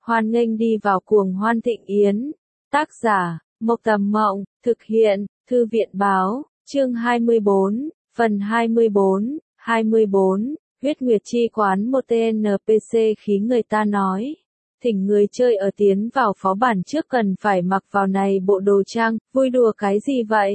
Hoan nghênh đi vào cuồng hoan thịnh yến. Tác giả, Mộc Tầm Mộng, thực hiện, Thư viện Báo, chương 24, phần 24, huyết nguyệt chi quán một TNPC khí người ta nói. Thỉnh người chơi ở tiến vào phó bản trước cần phải mặc vào này bộ đồ trang, vui đùa cái gì vậy?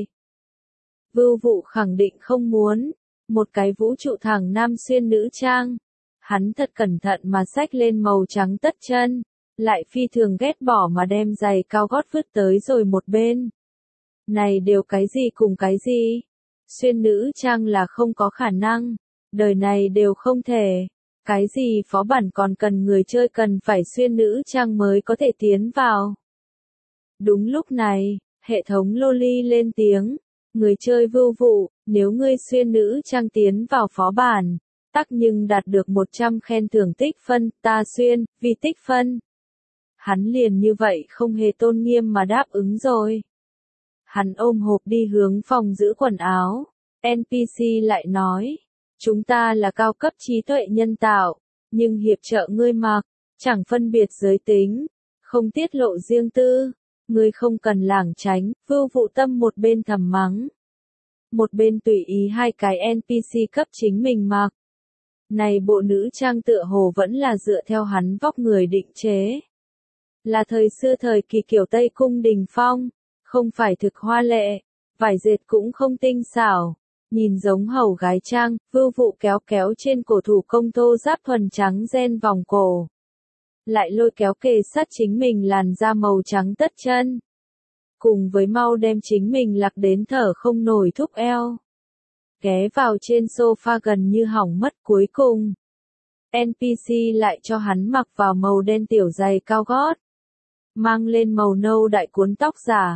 Vưu Vụ khẳng định không muốn, một cái vũ trụ thẳng nam xuyên nữ trang. Hắn thật cẩn thận mà xách lên màu trắng tất chân, lại phi thường ghét bỏ mà đem giày cao gót vứt tới rồi một bên. Này đều cái gì cùng cái gì? Xuyên nữ trang là không có khả năng, đời này đều không thể. Cái gì phó bản còn cần người chơi cần phải xuyên nữ trang mới có thể tiến vào. Đúng lúc này, hệ thống Loli lên tiếng, người chơi Vưu Vụ, nếu ngươi xuyên nữ trang tiến vào phó bản, tắc nhưng đạt được 100 khen thưởng tích phân, ta xuyên, vì tích phân. Hắn liền như vậy không hề tôn nghiêm mà đáp ứng rồi. Hắn ôm hộp đi hướng phòng giữ quần áo, NPC lại nói, chúng ta là cao cấp trí tuệ nhân tạo, nhưng hiệp trợ ngươi mặc, chẳng phân biệt giới tính, không tiết lộ riêng tư, ngươi không cần lảng tránh, Vưu Vụ tâm một bên thầm mắng. Một bên tùy ý hai cái NPC cấp chính mình mặc. Này bộ nữ trang tựa hồ vẫn là dựa theo hắn vóc người định chế. Là thời xưa thời kỳ kiểu Tây Cung đình phong, không phải thực hoa lệ, vải dệt cũng không tinh xảo, nhìn giống hầu gái trang, Vưu Vụ kéo kéo trên cổ thủ công thô giáp thuần trắng ren vòng cổ. Lại lôi kéo kề sát chính mình làn da màu trắng tất chân. Cùng với mau đem chính mình lặc đến thở không nổi thúc eo. Ghé vào trên sofa gần như hỏng mất cuối cùng. NPC lại cho hắn mặc vào màu đen tiểu giày cao gót. Mang lên màu nâu đại cuốn tóc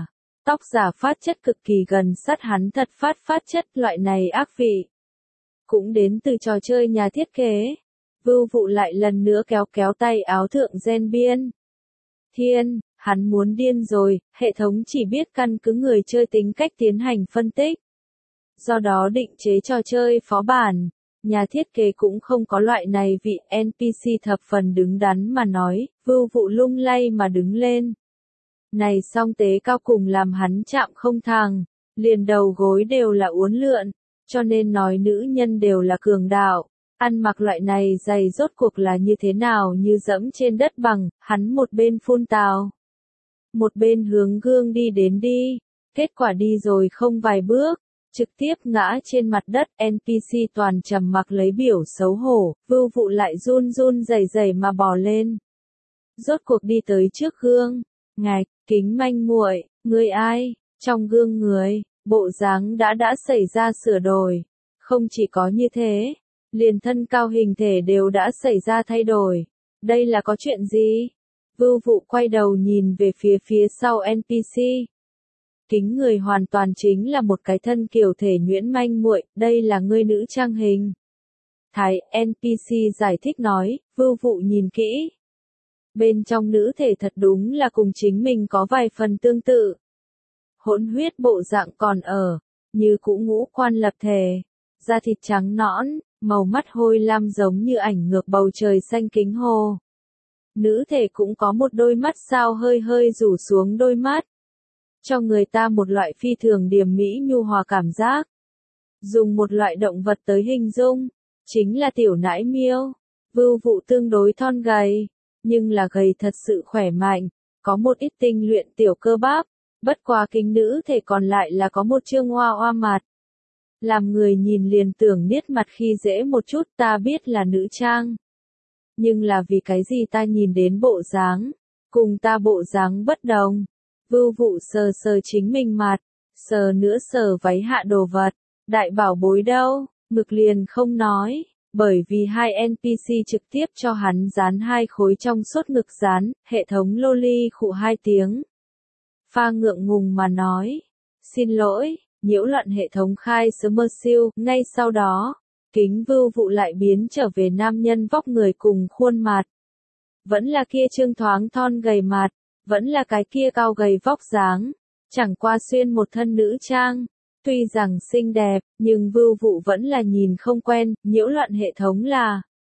giả phát chất cực kỳ gần sát hắn thật phát chất loại này ác vị. Cũng đến từ trò chơi nhà thiết kế. Vưu Vụ lại lần nữa kéo kéo tay áo thượng gen biên. Thiên, hắn muốn điên rồi, hệ thống chỉ biết căn cứ người chơi tính cách tiến hành phân tích. Do đó định chế trò chơi phó bản, nhà thiết kế cũng không có loại này vị NPC thập phần đứng đắn mà nói, Vưu Vụ lung lay mà đứng lên. Này song tế cao cùng làm hắn chạm không thang, liền đầu gối đều là uốn lượn, cho nên nói nữ nhân đều là cường đạo. Ăn mặc loại này giày rốt cuộc là như thế nào như dẫm trên đất bằng, hắn một bên phun tào. Một bên hướng gương đi, kết quả đi rồi không vài bước, trực tiếp ngã trên mặt đất, NPC toàn trầm mặc lấy biểu xấu hổ, Vưu Vụ lại run rẩy mà bò lên. Rốt cuộc đi tới trước gương, ngạch, kính manh muội, ngươi ai, trong gương người, bộ dáng đã xảy ra sửa đổi, không chỉ có như thế. Liền thân cao hình thể đều đã xảy ra thay đổi. Đây là có chuyện gì? Vưu Vụ quay đầu nhìn về phía sau NPC. Kính người hoàn toàn chính là một cái thân kiểu thể nhuyễn manh muội, đây là ngươi nữ trang hình. Thái NPC giải thích nói, Vưu Vụ nhìn kỹ. Bên trong nữ thể thật đúng là cùng chính mình có vài phần tương tự. Hỗn huyết bộ dạng còn ở, như cũ ngũ quan lập thể, da thịt trắng nõn. Màu mắt hôi lam giống như ảnh ngược bầu trời xanh kính hồ. Nữ thể cũng có một đôi mắt sao hơi rủ xuống đôi mắt. Cho người ta một loại phi thường điềm mỹ nhu hòa cảm giác. Dùng một loại động vật tới hình dung, chính là tiểu nãi miêu. Vưu Vụ tương đối thon gầy, nhưng là gầy thật sự khỏe mạnh, có một ít tinh luyện tiểu cơ bắp, bất quá kính nữ thể còn lại là có một trương hoa mặt. Làm người nhìn liền tưởng niết mặt khi dễ một chút ta biết là nữ trang. Nhưng là vì cái gì ta nhìn đến bộ dáng, cùng ta bộ dáng bất đồng. Vưu Vụ sờ chính mình mặt, sờ nữa sờ váy hạ đồ vật, đại bảo bối đâu, ngực liền không nói, bởi vì hai NPC trực tiếp cho hắn dán hai khối trong suốt ngực dán, hệ thống Loli khụ hai tiếng. Pha ngượng ngùng mà nói, xin lỗi. Nhiễu loạn hệ thống khai Summersill, ngay sau đó, kính Vưu Vụ lại biến trở về nam nhân vóc người cùng khuôn mặt. Vẫn là kia trương thoáng thon gầy mặt, vẫn là cái kia cao gầy vóc dáng, chẳng qua xuyên một thân nữ trang. Tuy rằng xinh đẹp, nhưng Vưu Vụ vẫn là nhìn không quen, nhiễu loạn hệ thống là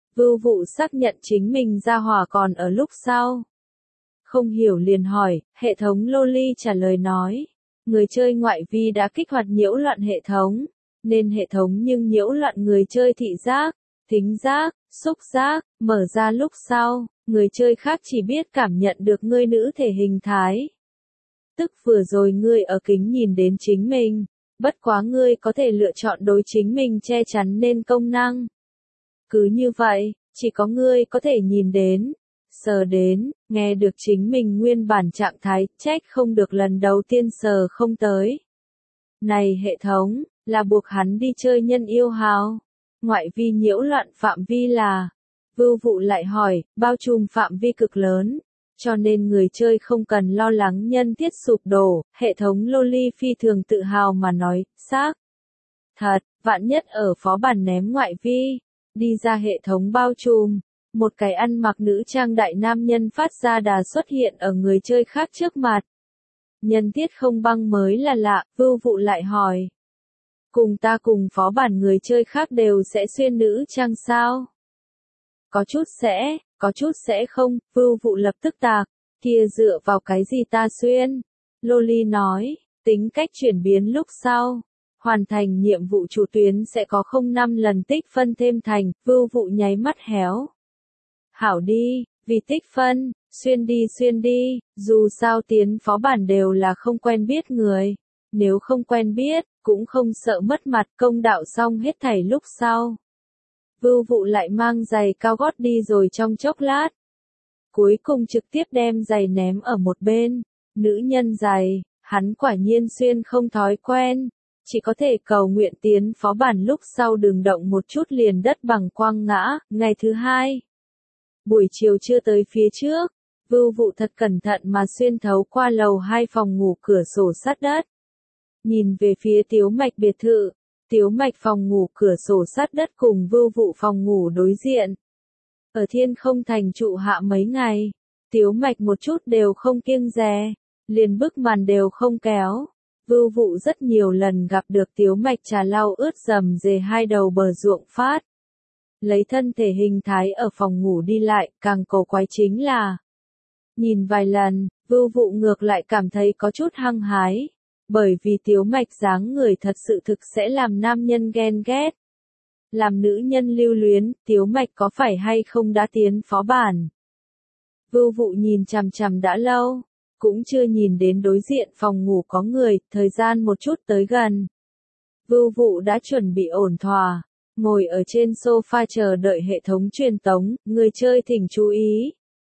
Vưu Vụ xác nhận chính mình ra hỏa còn ở lúc sau. Không hiểu liền hỏi, hệ thống Loli trả lời nói. Người chơi ngoại vi đã kích hoạt nhiễu loạn hệ thống, nên hệ thống nhưng nhiễu loạn người chơi thị giác, thính giác, xúc giác, mở ra lúc sau, người chơi khác chỉ biết cảm nhận được ngươi nữ thể hình thái. Tức vừa rồi ngươi ở kính nhìn đến chính mình, bất quá ngươi có thể lựa chọn đối chính mình che chắn nên công năng. Cứ như vậy, chỉ có ngươi có thể nhìn đến, sờ đến, nghe được chính mình nguyên bản trạng thái, trách không được lần đầu tiên sờ không tới. Này hệ thống, là buộc hắn đi chơi nhân yêu hào. Ngoại vi nhiễu loạn phạm vi là, Vưu Vụ lại hỏi, bao trùm phạm vi cực lớn, cho nên người chơi không cần lo lắng nhân thiết sụp đổ, hệ thống Loli phi thường tự hào mà nói, xác. Thật, vạn nhất ở phó bản ném ngoại vi, đi ra hệ thống bao trùm, một cái ăn mặc nữ trang đại nam nhân phát ra đà xuất hiện ở người chơi khác trước mặt. Nhân tiết không băng mới là lạ, Vưu Vụ lại hỏi. Cùng ta cùng phó bản người chơi khác đều sẽ xuyên nữ trang sao? Có chút sẽ không, Vưu Vụ lập tức tạc, kia dựa vào cái gì ta xuyên? Loli nói, tính cách chuyển biến lúc sau. Hoàn thành nhiệm vụ chủ tuyến sẽ có 0,5 lần tích phân thêm thành, Vưu Vụ nháy mắt héo. Hảo đi, vì tích phân, xuyên đi, dù sao tiến phó bản đều là không quen biết người. Nếu không quen biết, cũng không sợ mất mặt công đạo xong hết thảy lúc sau. Vưu Vụ lại mang giày cao gót đi rồi trong chốc lát. Cuối cùng trực tiếp đem giày ném ở một bên. Nữ nhân giày, hắn quả nhiên xuyên không thói quen. Chỉ có thể cầu nguyện tiến phó bản lúc sau đừng động một chút liền đất bằng quăng ngã. Ngày thứ hai, buổi chiều chưa tới phía trước, Vưu Vụ thật cẩn thận mà xuyên thấu qua lầu 2 phòng ngủ cửa sổ sát đất. Nhìn về phía Tiếu Mạch biệt thự, Tiếu Mạch phòng ngủ cửa sổ sát đất cùng Vưu Vụ phòng ngủ đối diện. Ở Thiên Không Thành trụ hạ mấy ngày, Tiếu Mạch một chút đều không kiêng dè, liền bức màn đều không kéo. Vưu Vụ rất nhiều lần gặp được Tiếu Mạch trà lau ướt dầm dề hai đầu bờ ruộng phát. Lấy thân thể hình thái ở phòng ngủ đi lại, càng cổ quái chính là. Nhìn vài lần, Vưu Vụ ngược lại cảm thấy có chút hăng hái. Bởi vì Tiếu Mạch dáng người thật sự thực sẽ làm nam nhân ghen ghét. Làm nữ nhân lưu luyến, Tiếu Mạch có phải hay không đã tiến phó bản. Vưu Vụ nhìn chằm chằm đã lâu, cũng chưa nhìn đến đối diện phòng ngủ có người, thời gian một chút tới gần. Vưu Vụ đã chuẩn bị ổn thỏa, ngồi ở trên sofa chờ đợi hệ thống truyền tống, người chơi thỉnh chú ý.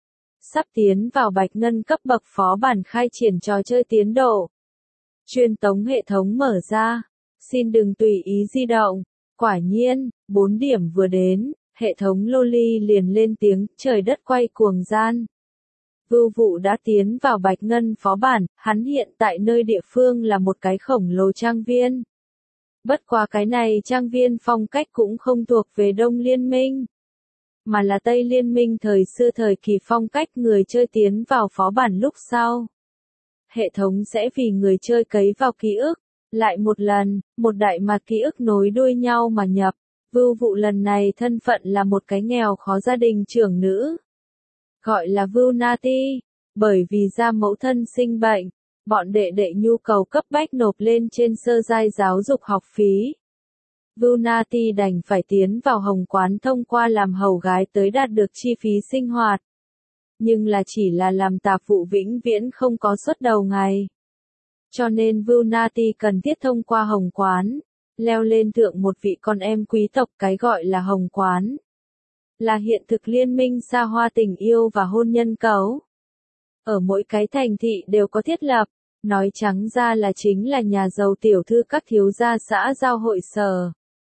Sắp tiến vào bạch ngân cấp bậc phó bản khai triển trò chơi tiến độ. Truyền tống hệ thống mở ra, xin đừng tùy ý di động. Quả nhiên, 4 điểm vừa đến, hệ thống Loli liền lên tiếng, trời đất quay cuồng gian. Vưu Vụ đã tiến vào bạch ngân phó bản, hắn hiện tại nơi địa phương là một cái khổng lồ trang viên. Bất quá cái này trang viên phong cách cũng không thuộc về Đông Liên minh, mà là Tây Liên minh thời xưa thời kỳ phong cách người chơi tiến vào phó bản lúc sau. Hệ thống sẽ vì người chơi cấy vào ký ức, lại một lần, một đại mạt ký ức nối đuôi nhau mà nhập. Vưu Vụ lần này thân phận là một cái nghèo khó gia đình trưởng nữ. Gọi là Vưu Nati, bởi vì gia mẫu thân sinh bệnh, bọn đệ đệ nhu cầu cấp bách nộp lên trên sơ giai giáo dục học phí. Vưu Nati đành phải tiến vào hồng quán thông qua làm hầu gái tới đạt được chi phí sinh hoạt. Nhưng là chỉ là làm tạp vụ vĩnh viễn không có suất đầu ngày. Cho nên Vưu Nati cần thiết thông qua hồng quán, leo lên thượng một vị con em quý tộc cái gọi là hồng quán. Là hiện thực liên minh xa hoa tình yêu và hôn nhân cấu. Ở mỗi cái thành thị đều có thiết lập, nói trắng ra là chính là nhà giàu tiểu thư các thiếu gia xã giao hội sở.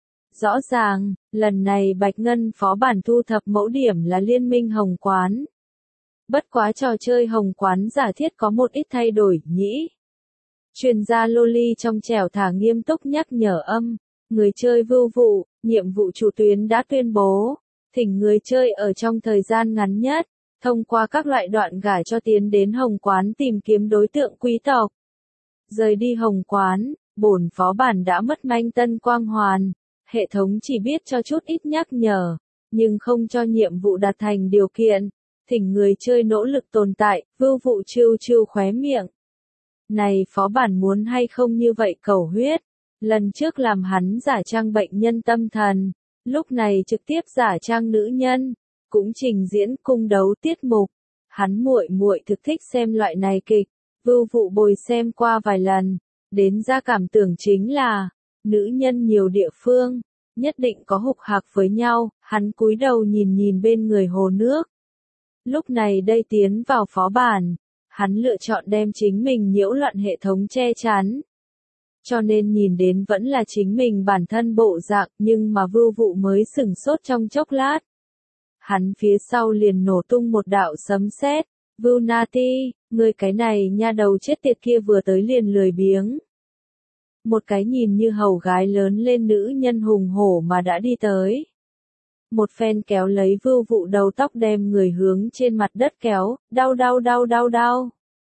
Rõ ràng, lần này Bạch Ngân phó bản thu thập mẫu điểm là liên minh hồng quán. Bất quá trò chơi hồng quán giả thiết có một ít thay đổi nhỉ. Chuyên gia Loli trong trẻo thả nghiêm túc nhắc nhở người chơi Vưu Vụ, nhiệm vụ chủ tuyến đã tuyên bố, thỉnh người chơi ở trong thời gian ngắn nhất, thông qua các loại đoạn gả cho tiến đến hồng quán tìm kiếm đối tượng quý tộc. Rời đi hồng quán, bổn phó bản đã mất manh tân quang hoàn, hệ thống chỉ biết cho chút ít nhắc nhở, nhưng không cho nhiệm vụ đạt thành điều kiện, thỉnh người chơi nỗ lực tồn tại, Vưu Vụ trêu trêu khóe miệng. Này phó bản muốn hay không như vậy cầu huyết, lần trước làm hắn giả trang bệnh nhân tâm thần, lúc này trực tiếp giả trang nữ nhân, cũng trình diễn cung đấu tiết mục. Hắn muội muội thực thích xem loại này kịch, Vưu Vụ bồi xem qua vài lần, đến ra cảm tưởng chính là, nữ nhân nhiều địa phương, nhất định có hục hạc với nhau, hắn cúi đầu nhìn nhìn bên người hồ nước. Lúc này đây tiến vào phó bản, hắn lựa chọn đem chính mình nhiễu loạn hệ thống che chắn. Cho nên nhìn đến vẫn là chính mình bản thân bộ dạng, nhưng mà Vưu Vụ mới sửng sốt trong chốc lát. Hắn phía sau liền nổ tung một đạo sấm sét. Vưu Nati, người cái này nha đầu chết tiệt kia vừa tới liền lười biếng. Một cái nhìn như hầu gái lớn lên nữ nhân hùng hổ mà đã đi tới. Một phen kéo lấy Vưu Vụ đầu tóc đem người hướng trên mặt đất kéo, đau đau đau đau đau.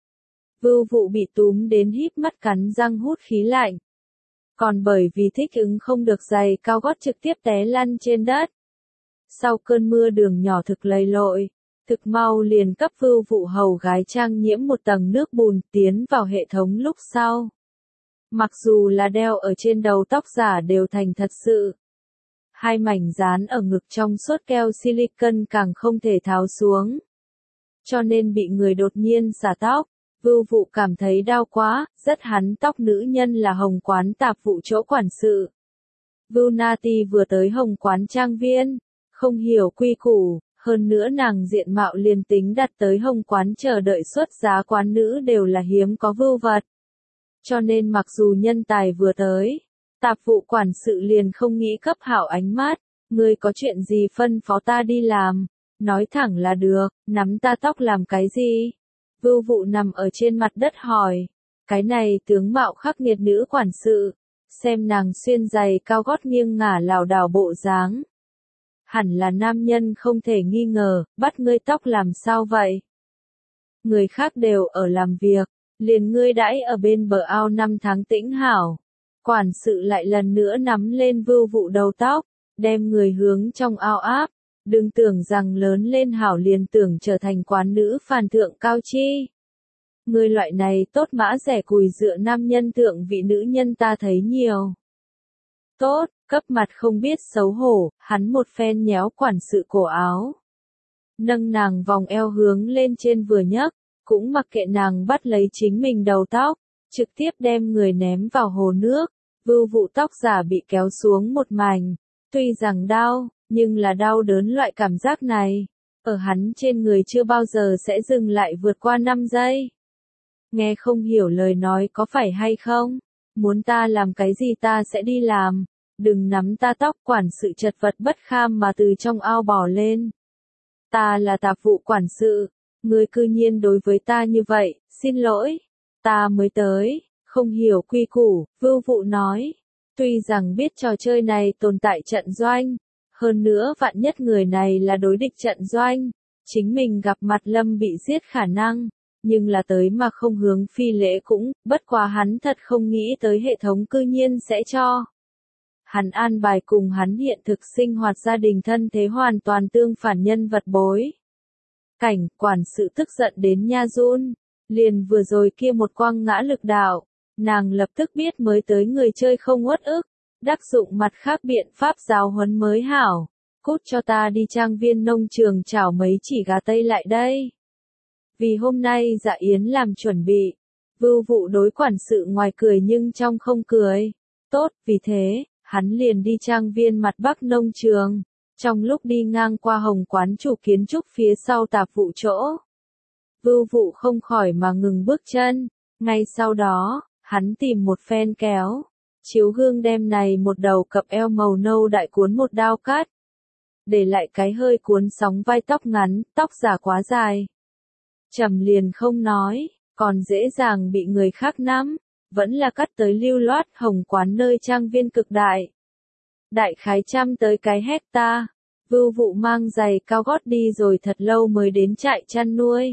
Vưu Vụ bị túm đến híp mắt cắn răng hút khí lạnh. Còn bởi vì thích ứng không được giày cao gót trực tiếp té lăn trên đất. Sau cơn mưa đường nhỏ thực lầy lội, thực mau liền cấp Vưu Vụ hầu gái trang nhiễm một tầng nước bùn tiến vào hệ thống lúc sau. Mặc dù là đeo ở trên đầu tóc giả đều thành thật sự. Hai mảnh dán ở ngực trong suốt keo silicon càng không thể tháo xuống. Cho nên bị người đột nhiên xả tóc, Vưu Vụ cảm thấy đau quá, rất hắn tóc nữ nhân là Hồng Quán tạp vụ chỗ quản sự. Vưu Nati vừa tới Hồng Quán trang viên, không hiểu quy củ, hơn nữa nàng diện mạo liền tính đặt tới Hồng Quán chờ đợi xuất giá quán nữ đều là hiếm có vưu vật. Cho nên mặc dù nhân tài vừa tới, tạp vụ quản sự liền không nghĩ cấp hảo ánh mắt, ngươi có chuyện gì phân phó ta đi làm, nói thẳng là được, nắm ta tóc làm cái gì? Vưu Vụ nằm ở trên mặt đất hỏi, cái này tướng mạo khắc nghiệt nữ quản sự, xem nàng xuyên giày cao gót nghiêng ngả lảo đảo bộ dáng. Hẳn là nam nhân không thể nghi ngờ, bắt ngươi tóc làm sao vậy? Người khác đều ở làm việc, liền ngươi đãi ở bên bờ ao 5 tháng tĩnh hảo. Quản sự lại lần nữa nắm lên Vưu Vụ đầu tóc, đem người hướng trong ao áp, đừng tưởng rằng lớn lên hảo liền tưởng trở thành quán nữ phàn thượng cao chi. Người loại này tốt mã rẻ cùi dựa nam nhân thượng vị nữ nhân ta thấy nhiều. Tốt, cấp mặt không biết xấu hổ, hắn một phen nhéo quản sự cổ áo. Nâng nàng vòng eo hướng lên trên vừa nhấc, cũng mặc kệ nàng bắt lấy chính mình đầu tóc, trực tiếp đem người ném vào hồ nước. Vưu Vụ tóc giả bị kéo xuống một mảnh, tuy rằng đau, nhưng là đau đớn loại cảm giác này, ở hắn trên người chưa bao giờ sẽ dừng lại vượt qua 5 giây. Nghe không hiểu lời nói có phải hay không? Muốn ta làm cái gì ta sẽ đi làm, đừng nắm ta tóc. Quản sự chật vật bất kham mà từ trong ao bò lên. Ta là tạp vụ quản sự, ngươi cư nhiên đối với ta như vậy, xin lỗi, ta mới tới. Không hiểu quy củ, Vưu Vụ nói. Tuy rằng biết trò chơi này tồn tại trận doanh, hơn nữa vạn nhất người này là đối địch trận doanh, chính mình gặp mặt lâm bị giết khả năng, nhưng là tới mà không hướng phi lễ cũng, bất quá hắn thật không nghĩ tới hệ thống cư nhiên sẽ cho. Hắn an bài cùng hắn hiện thực sinh hoạt gia đình thân thế hoàn toàn tương phản nhân vật bối. Cảnh, quản sự tức giận đến nha run, liền vừa rồi kia một quang ngã lực đạo. Nàng lập tức biết mới tới người chơi không uất ức, đắc dụng mặt khác biện pháp giáo huấn mới hảo. Cút cho ta đi trang viên nông trường chảo mấy chỉ gà tây lại đây. Vì hôm nay dạ yến làm chuẩn bị, Vưu Vụ đối quản sự ngoài cười nhưng trong không cười. Tốt, vì thế, hắn liền đi trang viên mặt bắc nông trường, trong lúc đi ngang qua Hồng Quán chủ kiến trúc phía sau tạp vụ chỗ. Vưu Vụ không khỏi mà ngừng bước chân, ngay sau đó, hắn tìm một phen kéo, chiếu gương đem này một đầu cặp eo màu nâu đại cuốn một đao cắt. Để lại cái hơi cuốn sóng vai tóc ngắn, tóc giả quá dài. Trầm liền không nói, còn dễ dàng bị người khác nắm, vẫn là cắt tới lưu loát. Hồng Quán nơi trang viên cực đại. Đại khái 100 tới cái hecta, Vưu Vụ mang giày cao gót đi rồi thật lâu mới đến trại chăn nuôi.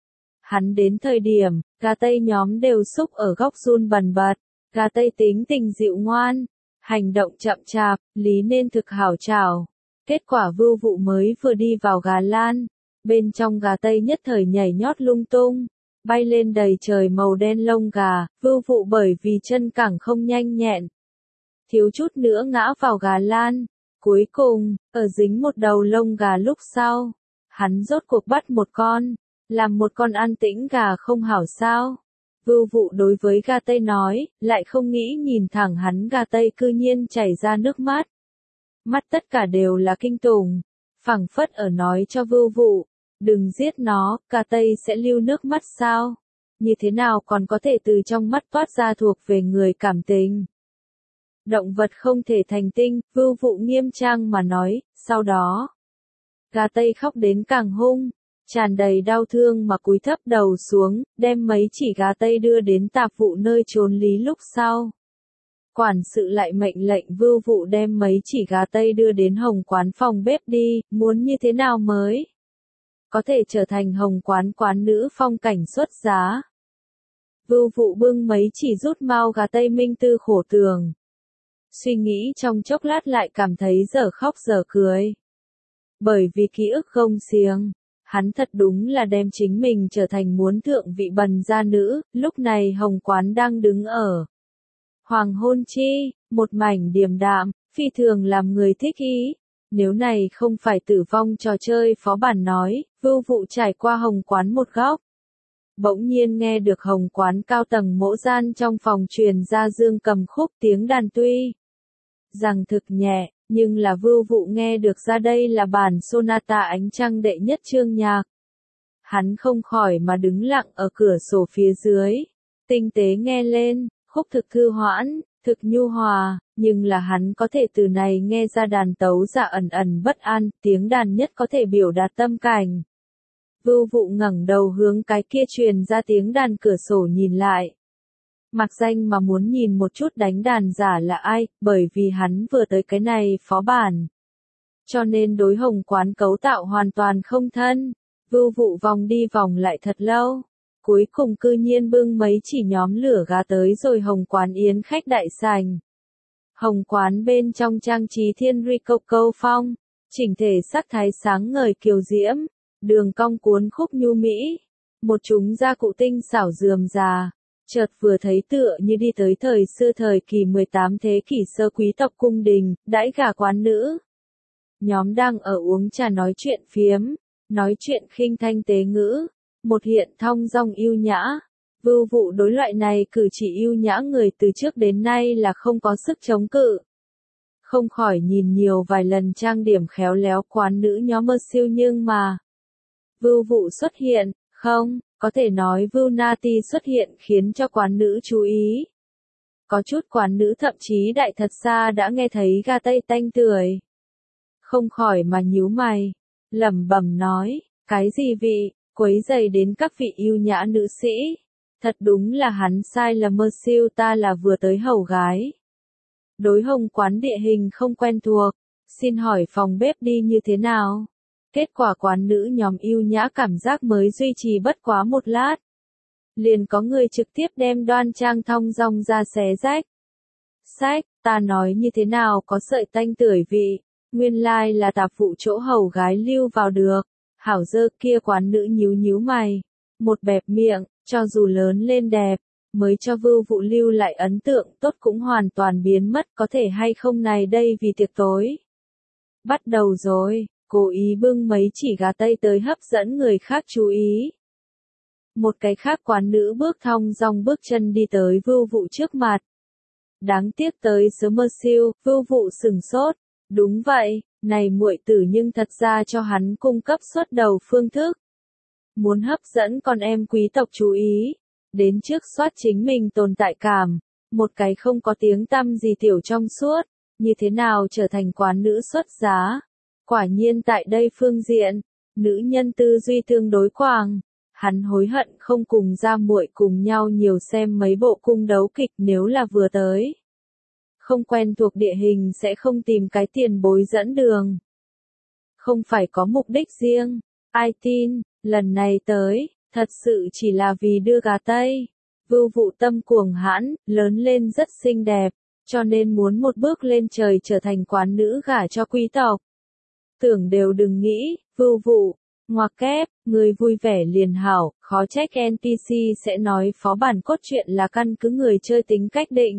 Hắn đến thời điểm, gà tây nhóm đều xúc ở góc run bần bật, gà tây tính tình dịu ngoan, hành động chậm chạp, lý nên thực hảo chảo. Kết quả Vưu Vụ mới vừa đi vào gà lan, bên trong gà tây nhất thời nhảy nhót lung tung, bay lên đầy trời màu đen lông gà, Vưu Vụ bởi vì chân cẳng không nhanh nhẹn, thiếu chút nữa ngã vào gà lan, cuối cùng, ở dính một đầu lông gà lúc sau, hắn rốt cuộc bắt một con, làm một con ăn tĩnh gà không hảo sao. Vưu Vụ đối với gà tây nói, lại không nghĩ nhìn thẳng hắn gà tây cư nhiên chảy ra nước mắt. Mắt tất cả đều là kinh tủng, phảng phất ở nói cho Vưu Vụ, đừng giết nó, gà tây sẽ lưu nước mắt sao? Như thế nào còn có thể từ trong mắt toát ra thuộc về người cảm tình? Động vật không thể thành tinh, Vưu Vụ nghiêm trang mà nói, sau đó. Gà tây khóc đến càng hung, tràn đầy đau thương mà cúi thấp đầu xuống, đem mấy chỉ gà tây đưa đến tạp vụ nơi trốn lý lúc sau. Quản sự lại mệnh lệnh Vưu Vụ đem mấy chỉ gà tây đưa đến Hồng Quán phòng bếp đi, muốn như thế nào mới có thể trở thành Hồng Quán quán nữ phong cảnh xuất giá. Vưu Vụ bưng mấy chỉ rút mao gà tây minh tư khổ tường. Suy nghĩ trong chốc lát lại cảm thấy dở khóc dở cười. Bởi vì ký ức không xiềng, hắn thật đúng là đem chính mình trở thành muốn thượng vị bần gia nữ, lúc này Hồng Quán đang đứng ở hoàng hôn chi, một mảnh điềm đạm, phi thường làm người thích ý. Nếu này không phải tử vong trò chơi phó bản nói, Vưu Vụ trải qua Hồng Quán một góc. Bỗng nhiên nghe được Hồng Quán cao tầng mỗ gian trong phòng truyền ra dương cầm khúc tiếng đàn tuy rằng thực nhẹ, nhưng là Vưu Vụ nghe được ra đây là bản sonata ánh trăng đệ nhất chương nhạc. Hắn không khỏi mà đứng lặng ở cửa sổ phía dưới, tinh tế nghe lên, khúc thực thư hoãn, thực nhu hòa, nhưng là hắn có thể từ này nghe ra đàn tấu dạ ẩn ẩn bất an, tiếng đàn nhất có thể biểu đạt tâm cảnh. Vưu Vụ ngẩng đầu hướng cái kia truyền ra tiếng đàn cửa sổ nhìn lại. Mặc danh mà muốn nhìn một chút đánh đàn giả là ai, bởi vì hắn vừa tới cái này phó bản. Cho nên đối Hồng Quán cấu tạo hoàn toàn không thân. Vưu Vụ vòng đi vòng lại thật lâu. Cuối cùng cư nhiên bưng mấy chỉ nhóm lửa gà tới rồi Hồng Quán yến khách đại sành. Hồng Quán bên trong trang trí thiên ri câu phong, chỉnh thể sắc thái sáng ngời kiều diễm, đường cong cuốn khúc nhu mỹ, một chúng gia cụ tinh xảo rườm rà, chợt vừa thấy tựa như đi tới thời xưa thời kỳ 18 thế kỷ sơ quý tộc cung đình, đãi gà quán nữ. Nhóm đang ở uống trà nói chuyện phiếm, nói chuyện khinh thanh tế ngữ, một hiện thong dong yêu nhã. Vưu Vụ đối loại này cử chỉ yêu nhã người từ trước đến nay là không có sức chống cự. Không khỏi nhìn nhiều vài lần trang điểm khéo léo quán nữ nhóm mơ siêu nhưng mà Vưu Vụ xuất hiện, không, có thể nói Vưu Nati xuất hiện khiến cho quán nữ chú ý. Có chút quán nữ thậm chí đại thật xa đã nghe thấy gà tây tanh tưởi. Không khỏi mà nhíu mày, lẩm bẩm nói, cái gì vị, quấy rầy đến các vị yêu nhã nữ sĩ. Thật đúng là hắn sai lầm mơ siêu ta là vừa tới hầu gái. Đối Hồng Quán địa hình không quen thuộc, xin hỏi phòng bếp đi như thế nào? Kết quả quán nữ nhóm yêu nhã cảm giác mới duy trì bất quá một lát. Liền có người trực tiếp đem đoan trang thong dong ra xé rách. Sách, ta nói như thế nào có sợi tanh tưởi vị, nguyên lai là tạp vụ chỗ hầu gái lưu vào được. Hảo dơ kia quán nữ nhíu nhíu mày, một bẹp miệng, cho dù lớn lên đẹp, mới cho Vưu Vụ lưu lại ấn tượng tốt cũng hoàn toàn biến mất, có thể hay không này đây vì tiệc tối. Bắt đầu rồi, cố ý bưng mấy chỉ gà tây tới hấp dẫn người khác chú ý. Một cái khác quán nữ bước thong dong bước chân đi tới Vưu Vụ trước mặt. Đáng tiếc tới sớm mơ siêu, Vưu Vụ sừng sốt, đúng vậy, này muội tử nhưng thật ra cho hắn cung cấp xuất đầu phương thức. Muốn hấp dẫn con em quý tộc chú ý, đến trước soát chính mình tồn tại cảm, một cái không có tiếng tăm gì tiểu trong suốt, như thế nào trở thành quán nữ xuất giá. Quả nhiên tại đây phương diện, nữ nhân tư duy tương đối quảng, hắn hối hận không cùng gia muội cùng nhau nhiều xem mấy bộ cung đấu kịch nếu là vừa tới. Không quen thuộc địa hình sẽ không tìm cái tiền bối dẫn đường. Không phải có mục đích riêng, ai tin, lần này tới, thật sự chỉ là vì đưa gà tây. Vưu Vụ tâm cuồng hãn, lớn lên rất xinh đẹp, cho nên muốn một bước lên trời trở thành quán nữ gả cho quý tộc. Tưởng đều đừng nghĩ, vưu vụ, ngoặc kép, người vui vẻ liền hảo, khó trách NPC sẽ nói phó bản cốt truyện là căn cứ người chơi tính cách định.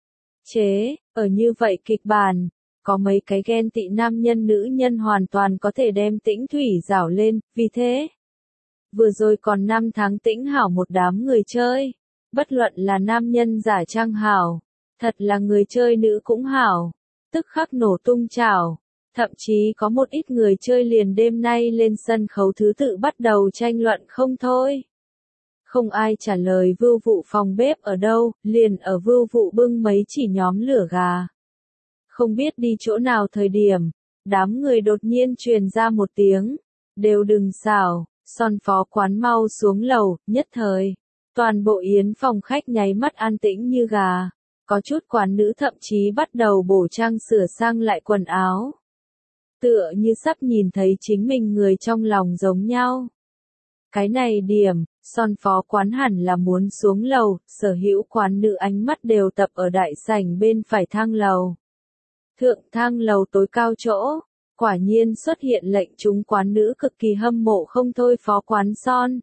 Chế, ở như vậy kịch bản, có mấy cái ghen tị nam nhân nữ nhân hoàn toàn có thể đem Tĩnh Thủy rảo lên, vì thế. Vừa rồi còn 5 tháng Tĩnh hảo một đám người chơi, bất luận là nam nhân giả trang hảo, thật là người chơi nữ cũng hảo, tức khắc nổ tung chảo. Thậm chí có một ít người chơi liền đêm nay lên sân khấu thứ tự bắt đầu tranh luận không thôi. Không ai trả lời vưu vụ phòng bếp ở đâu, liền ở vưu vụ bưng mấy chỉ nhóm lửa gà. Không biết đi chỗ nào thời điểm, đám người đột nhiên truyền ra một tiếng, đều đừng xảo, Son phó quán mau xuống lầu, nhất thời. Toàn bộ yến phòng khách nháy mắt an tĩnh như gà, có chút quán nữ thậm chí bắt đầu bổ trang sửa sang lại quần áo. Tựa như sắp nhìn thấy chính mình người trong lòng giống nhau. Cái này điểm, Son phó quán hẳn là muốn xuống lầu, sở hữu quán nữ ánh mắt đều tập ở đại sảnh bên phải thang lầu. Thượng thang lầu tối cao chỗ, quả nhiên xuất hiện lệnh chúng quán nữ cực kỳ hâm mộ không thôi phó quán Son.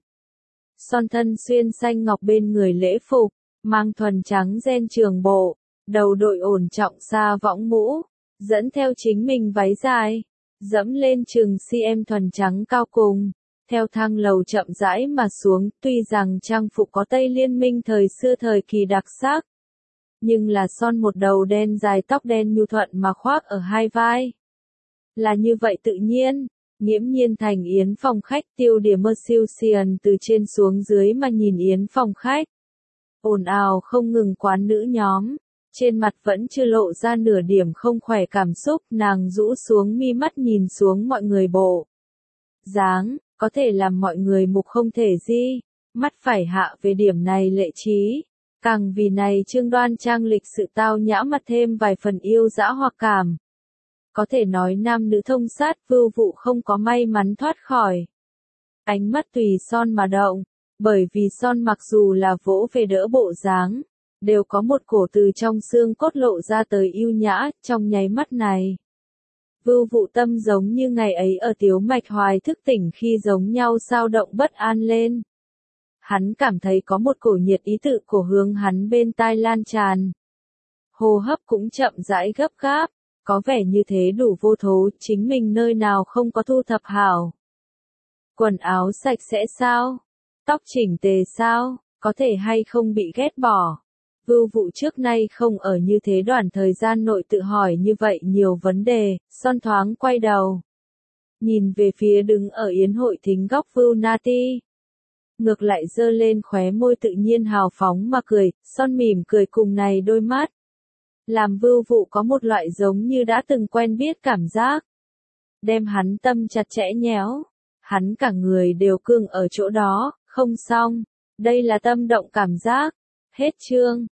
Son thân xuyên xanh ngọc bên người lễ phục, mang thuần trắng ren trường bộ, đầu đội ổn trọng xa võng mũ, dẫn theo chính mình váy dài, dẫm lên chừng cm thuần trắng cao cùng, theo thang lầu chậm rãi mà xuống, tuy rằng trang phục có Tây Liên minh thời xưa thời kỳ đặc sắc, nhưng là Son một đầu đen dài tóc đen nhu thuận mà khoác ở hai vai. Là như vậy tự nhiên, nghiễm nhiên thành yến phòng khách tiêu điểm Mercian từ trên xuống dưới mà nhìn yến phòng khách. Ồn ào không ngừng quán nữ nhóm, trên mặt vẫn chưa lộ ra nửa điểm không khỏe cảm xúc, nàng rũ xuống mi mắt nhìn xuống mọi người bộ. Dáng, có thể làm mọi người mục không thể di, mắt phải hạ về điểm này lệ trí. Càng vì này Trương Đoan Trang lịch sự tao nhã mặt thêm vài phần yêu dã hoặc cảm. Có thể nói nam nữ thông sát vưu vụ không có may mắn thoát khỏi. Ánh mắt tùy Son mà động, bởi vì Son mặc dù là vỗ về đỡ bộ dáng, đều có một cổ từ trong xương cốt lộ ra tới yêu nhã, trong nháy mắt này. Vưu vụ tâm giống như ngày ấy ở Tiếu Mạch Hoài thức tỉnh khi giống nhau dao động bất an lên. Hắn cảm thấy có một cổ nhiệt ý tự cổ hướng hắn bên tai lan tràn. Hô hấp cũng chậm rãi gấp gáp, có vẻ như thế đủ vô thố, chính mình nơi nào không có thu thập hảo. Quần áo sạch sẽ sao? Tóc chỉnh tề sao? Có thể hay không bị ghét bỏ? Vưu vụ trước nay không ở như thế đoạn thời gian nội tự hỏi như vậy nhiều vấn đề, Son thoáng quay đầu. Nhìn về phía đứng ở yến hội thính góc Vưu Nati. Ngược lại giơ lên khóe môi tự nhiên hào phóng mà cười, Son mỉm cười cùng này đôi mắt. Làm vưu vụ có một loại giống như đã từng quen biết cảm giác. Đem hắn tâm chặt chẽ nhéo. Hắn cả người đều cương ở chỗ đó, không xong. Đây là tâm động cảm giác. Hết chương.